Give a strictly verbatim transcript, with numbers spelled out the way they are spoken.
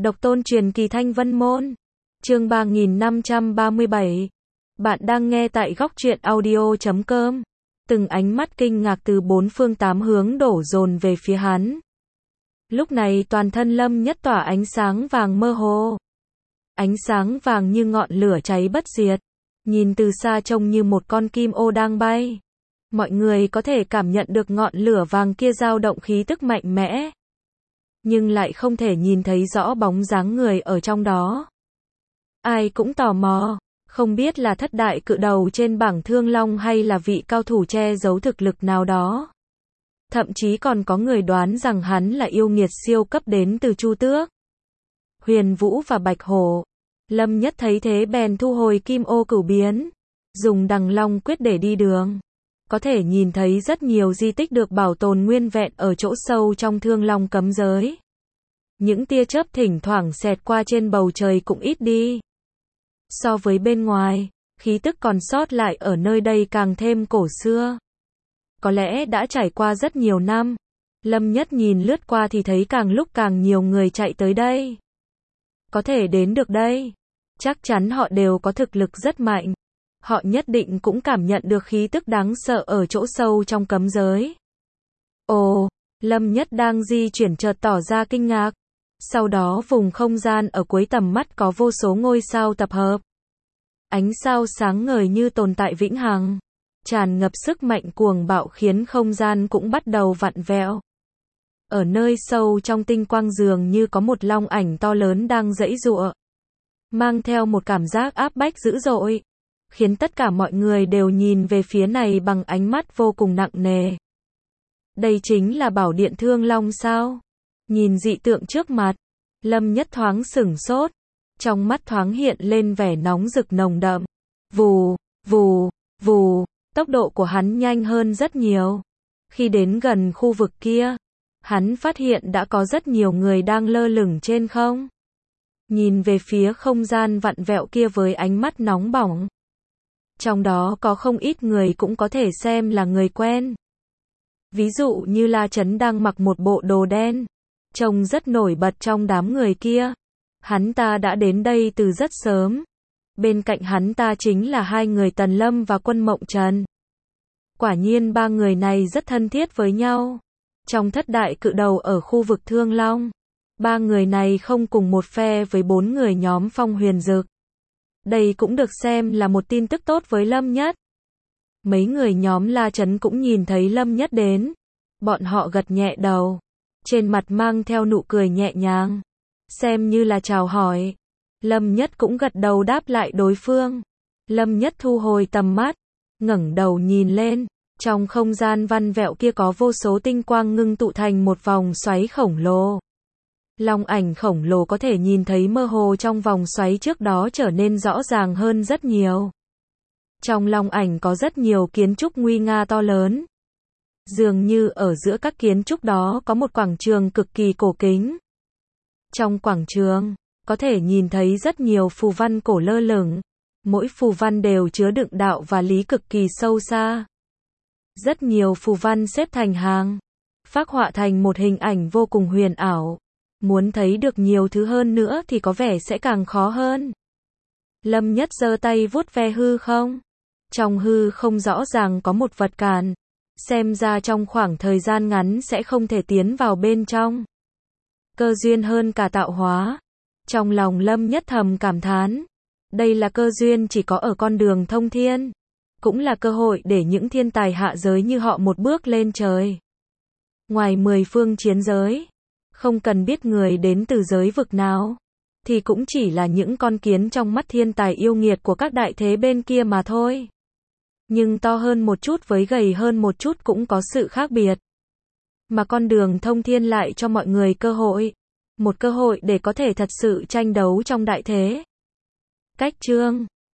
Độc tôn truyền kỳ Thanh Vân Môn. Chương ba nghìn năm trăm ba mươi bảy. Bạn đang nghe tại góc truyện audio chấm com. Từng ánh mắt kinh ngạc từ bốn phương tám hướng đổ dồn về phía hắn. Lúc này toàn thân Lâm Nhất tỏa ánh sáng vàng mơ hồ. Ánh sáng vàng như ngọn lửa cháy bất diệt. Nhìn từ xa trông như một con kim ô đang bay. Mọi người có thể cảm nhận được ngọn lửa vàng kia dao động khí tức mạnh mẽ. Nhưng lại không thể nhìn thấy rõ bóng dáng người ở trong đó. Ai cũng tò mò, không biết là thất đại cự đầu trên bảng Thương Long hay là vị cao thủ che giấu thực lực nào đó. Thậm chí còn có người đoán rằng hắn là yêu nghiệt siêu cấp đến từ Chu Tước, Huyền Vũ và Bạch Hổ. Lâm Nhất thấy thế bèn thu hồi kim ô cửu biến, dùng Đằng Long quyết để đi đường. Có thể nhìn thấy rất nhiều di tích được bảo tồn nguyên vẹn ở chỗ sâu trong Thương Long cấm giới. Những tia chớp thỉnh thoảng xẹt qua trên bầu trời cũng ít đi. So với bên ngoài, khí tức còn sót lại ở nơi đây càng thêm cổ xưa. Có lẽ đã trải qua rất nhiều năm. Lâm Nhất nhìn lướt qua thì thấy càng lúc càng nhiều người chạy tới đây. Có thể đến được đây, chắc chắn họ đều có thực lực rất mạnh. Họ nhất định cũng cảm nhận được khí tức đáng sợ ở chỗ sâu trong cấm giới. Ồ, Lâm Nhất đang di chuyển chợt tỏ ra kinh ngạc. Sau đó vùng không gian ở cuối tầm mắt có vô số ngôi sao tập hợp. Ánh sao sáng ngời như tồn tại vĩnh hằng, tràn ngập sức mạnh cuồng bạo khiến không gian cũng bắt đầu vặn vẹo. Ở nơi sâu trong tinh quang dường như có một long ảnh to lớn đang giãy giụa, mang theo một cảm giác áp bách dữ dội, khiến tất cả mọi người đều nhìn về phía này bằng ánh mắt vô cùng nặng nề. Đây chính là bảo điện Thương Long sao? Nhìn dị tượng trước mặt, Lâm Nhất thoáng sửng sốt, trong mắt thoáng hiện lên vẻ nóng rực nồng đậm. Vù, vù, vù, tốc độ của hắn nhanh hơn rất nhiều. Khi đến gần khu vực kia, hắn phát hiện đã có rất nhiều người đang lơ lửng trên không. Nhìn về phía không gian vặn vẹo kia với ánh mắt nóng bỏng. Trong đó có không ít người cũng có thể xem là người quen. Ví dụ như La Chấn đang mặc một bộ đồ đen, trông rất nổi bật trong đám người kia. Hắn ta đã đến đây từ rất sớm. Bên cạnh hắn ta chính là hai người Tần Lâm và Quân Mộng Trần. Quả nhiên ba người này rất thân thiết với nhau. Trong thất đại cự đầu ở khu vực Thương Long, ba người này không cùng một phe với bốn người nhóm Phong Huyền Dực. Đây cũng được xem là một tin tức tốt với Lâm Nhất. Mấy người nhóm La Chấn cũng nhìn thấy Lâm Nhất đến. Bọn họ gật nhẹ đầu, trên mặt mang theo nụ cười nhẹ nhàng, xem như là chào hỏi. Lâm Nhất cũng gật đầu đáp lại đối phương. Lâm Nhất thu hồi tầm mắt, ngẩng đầu nhìn lên. Trong không gian văn vẹo kia có vô số tinh quang ngưng tụ thành một vòng xoáy khổng lồ. Long ảnh khổng lồ có thể nhìn thấy mơ hồ trong vòng xoáy trước đó trở nên rõ ràng hơn rất nhiều. Trong long ảnh có rất nhiều kiến trúc nguy nga to lớn. Dường như ở giữa các kiến trúc đó có một quảng trường cực kỳ cổ kính. Trong quảng trường, có thể nhìn thấy rất nhiều phù văn cổ lơ lửng. Mỗi phù văn đều chứa đựng đạo và lý cực kỳ sâu xa. Rất nhiều phù văn xếp thành hàng, phác họa thành một hình ảnh vô cùng huyền ảo. Muốn thấy được nhiều thứ hơn nữa thì có vẻ sẽ càng khó hơn. Lâm Nhất giơ tay vuốt ve hư không. Trong hư không rõ ràng có một vật cản. Xem ra trong khoảng thời gian ngắn sẽ không thể tiến vào bên trong. Cơ duyên hơn cả tạo hóa. Trong lòng Lâm Nhất thầm cảm thán. Đây là cơ duyên chỉ có ở con đường thông thiên. Cũng là cơ hội để những thiên tài hạ giới như họ một bước lên trời. Ngoài mười phương chiến giới, không cần biết người đến từ giới vực nào, thì cũng chỉ là những con kiến trong mắt thiên tài yêu nghiệt của các đại thế bên kia mà thôi. Nhưng to hơn một chút với gầy hơn một chút cũng có sự khác biệt. Mà con đường thông thiên lại cho mọi người cơ hội. Một cơ hội để có thể thật sự tranh đấu trong đại thế. Cách chương